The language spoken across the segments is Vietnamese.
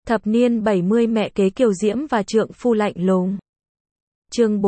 Thập niên 70 mẹ kế kiều diễm và trượng phu lạnh lùng. Chương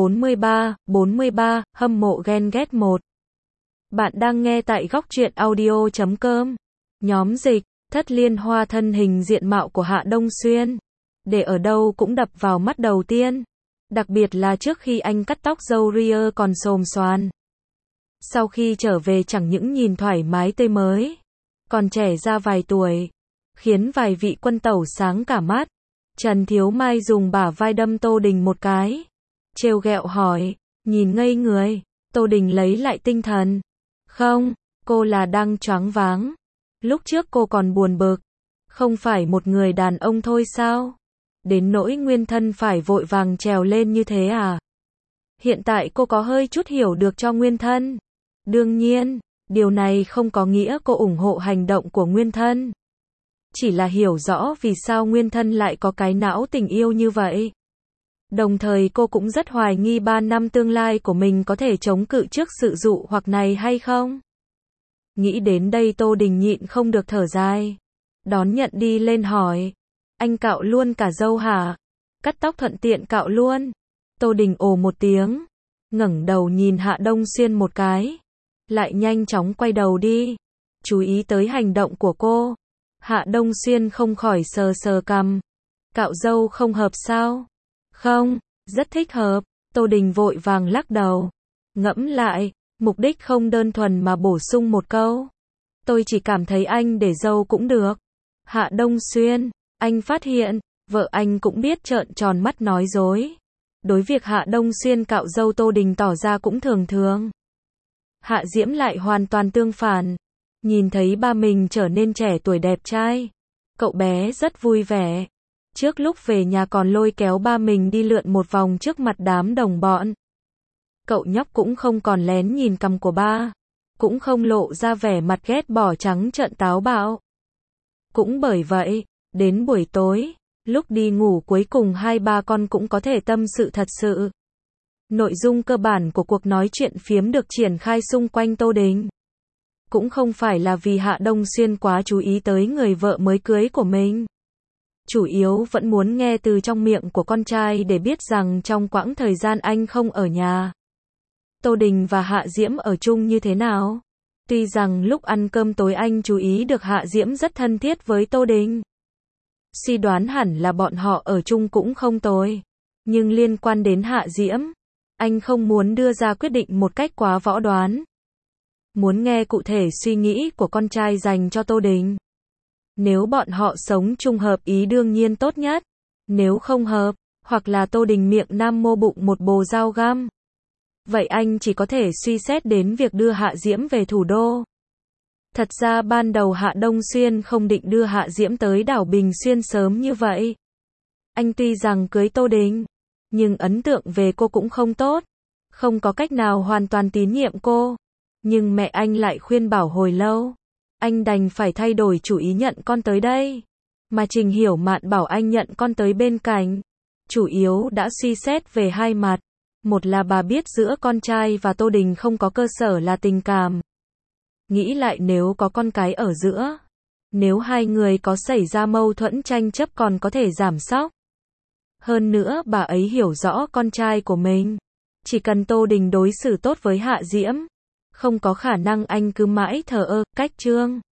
43, hâm mộ ghen ghét 1. Bạn đang nghe tại góc truyện audio.com. Nhóm dịch, thất liên hoa thân hình diện mạo của Hạ Đông Xuyên. Để ở đâu cũng đập vào mắt đầu tiên. Đặc biệt là trước khi anh cắt tóc râu ria còn xồm xoàn. Sau khi trở về chẳng những nhìn thoải mái tươi mới, còn trẻ ra vài tuổi, khiến vài vị quân tẩu sáng cả mắt. Trần Thiếu Mai dùng bả vai đâm Tô Đình một cái, trêu ghẹo hỏi, nhìn ngây người. Tô Đình lấy lại tinh thần. Không, cô là đang choáng váng. Lúc trước cô còn buồn bực, không phải một người đàn ông thôi sao? Đến nỗi nguyên thân phải vội vàng trèo lên như thế à? Hiện tại cô có hơi chút hiểu được cho nguyên thân. Đương nhiên, điều này không có nghĩa cô ủng hộ hành động của nguyên thân. Chỉ là hiểu rõ vì sao nguyên thân lại có cái não tình yêu như vậy. Đồng thời cô cũng rất hoài nghi 3 năm tương lai của mình có thể chống cự trước sự dụ hoặc này hay không. Nghĩ đến đây Tô Đình nhịn không được thở dài. Đón nhận đi lên hỏi. Anh cạo luôn cả râu hả? Cắt tóc thuận tiện cạo luôn. Tô Đình ồ một tiếng, ngẩng đầu nhìn Hạ Đông Xuyên một cái, lại nhanh chóng quay đầu đi. Chú ý tới hành động của cô. Hạ Đông Xuyên không khỏi sờ sờ cằm. Cạo râu không hợp sao? Không, rất thích hợp. Tô Đình vội vàng lắc đầu. Ngẫm lại, mục đích không đơn thuần mà bổ sung một câu. Tôi chỉ cảm thấy anh để râu cũng được. Hạ Đông Xuyên, anh phát hiện, vợ anh cũng biết trợn tròn mắt nói dối. Đối việc Hạ Đông Xuyên cạo râu Tô Đình tỏ ra cũng thường thường. Hạ Diễm lại hoàn toàn tương phản. Nhìn thấy ba mình trở nên trẻ tuổi đẹp trai, cậu bé rất vui vẻ. Trước lúc về nhà còn lôi kéo ba mình đi lượn một vòng trước mặt đám đồng bọn. Cậu nhóc cũng không còn lén nhìn cằm của ba, cũng không lộ ra vẻ mặt ghét bỏ trắng trợn táo bạo. Cũng bởi vậy, đến buổi tối, lúc đi ngủ cuối cùng hai ba con cũng có thể tâm sự thật sự. Nội dung cơ bản của cuộc nói chuyện phiếm được triển khai xung quanh Tô Đình. Cũng không phải là vì Hạ Đông Xuyên quá chú ý tới người vợ mới cưới của mình. Chủ yếu vẫn muốn nghe từ trong miệng của con trai để biết rằng trong quãng thời gian anh không ở nhà, Tô Đình và Hạ Diễm ở chung như thế nào. Tuy rằng lúc ăn cơm tối anh chú ý được Hạ Diễm rất thân thiết với Tô Đình. Suy đoán hẳn là bọn họ ở chung cũng không tồi. Nhưng liên quan đến Hạ Diễm, anh không muốn đưa ra quyết định một cách quá võ đoán. Muốn nghe cụ thể suy nghĩ của con trai dành cho Tô Đình. Nếu bọn họ sống chung hợp ý đương nhiên tốt nhất. Nếu không hợp, hoặc là Tô Đình miệng nam mô bụng một bồ dao găm, vậy anh chỉ có thể suy xét đến việc đưa Hạ Diễm về thủ đô. Thật ra ban đầu Hạ Đông Xuyên không định đưa Hạ Diễm tới đảo Bình Xuyên sớm như vậy. Anh tuy rằng cưới Tô Đình, nhưng ấn tượng về cô cũng không tốt. Không có cách nào hoàn toàn tín nhiệm cô. Nhưng mẹ anh lại khuyên bảo hồi lâu. Anh đành phải thay đổi chủ ý nhận con tới đây. Mà Trình Hiểu Mạn bảo anh nhận con tới bên cạnh. Chủ yếu đã suy xét về hai mặt. Một là bà biết giữa con trai và Tô Đình không có cơ sở là tình cảm. Nghĩ lại nếu có con cái ở giữa, nếu hai người có xảy ra mâu thuẫn tranh chấp còn có thể giảm sóc. Hơn nữa bà ấy hiểu rõ con trai của mình. Chỉ cần Tô Đình đối xử tốt với Hạ Diễm, không có khả năng anh cứ mãi thờ ơ, cách trương.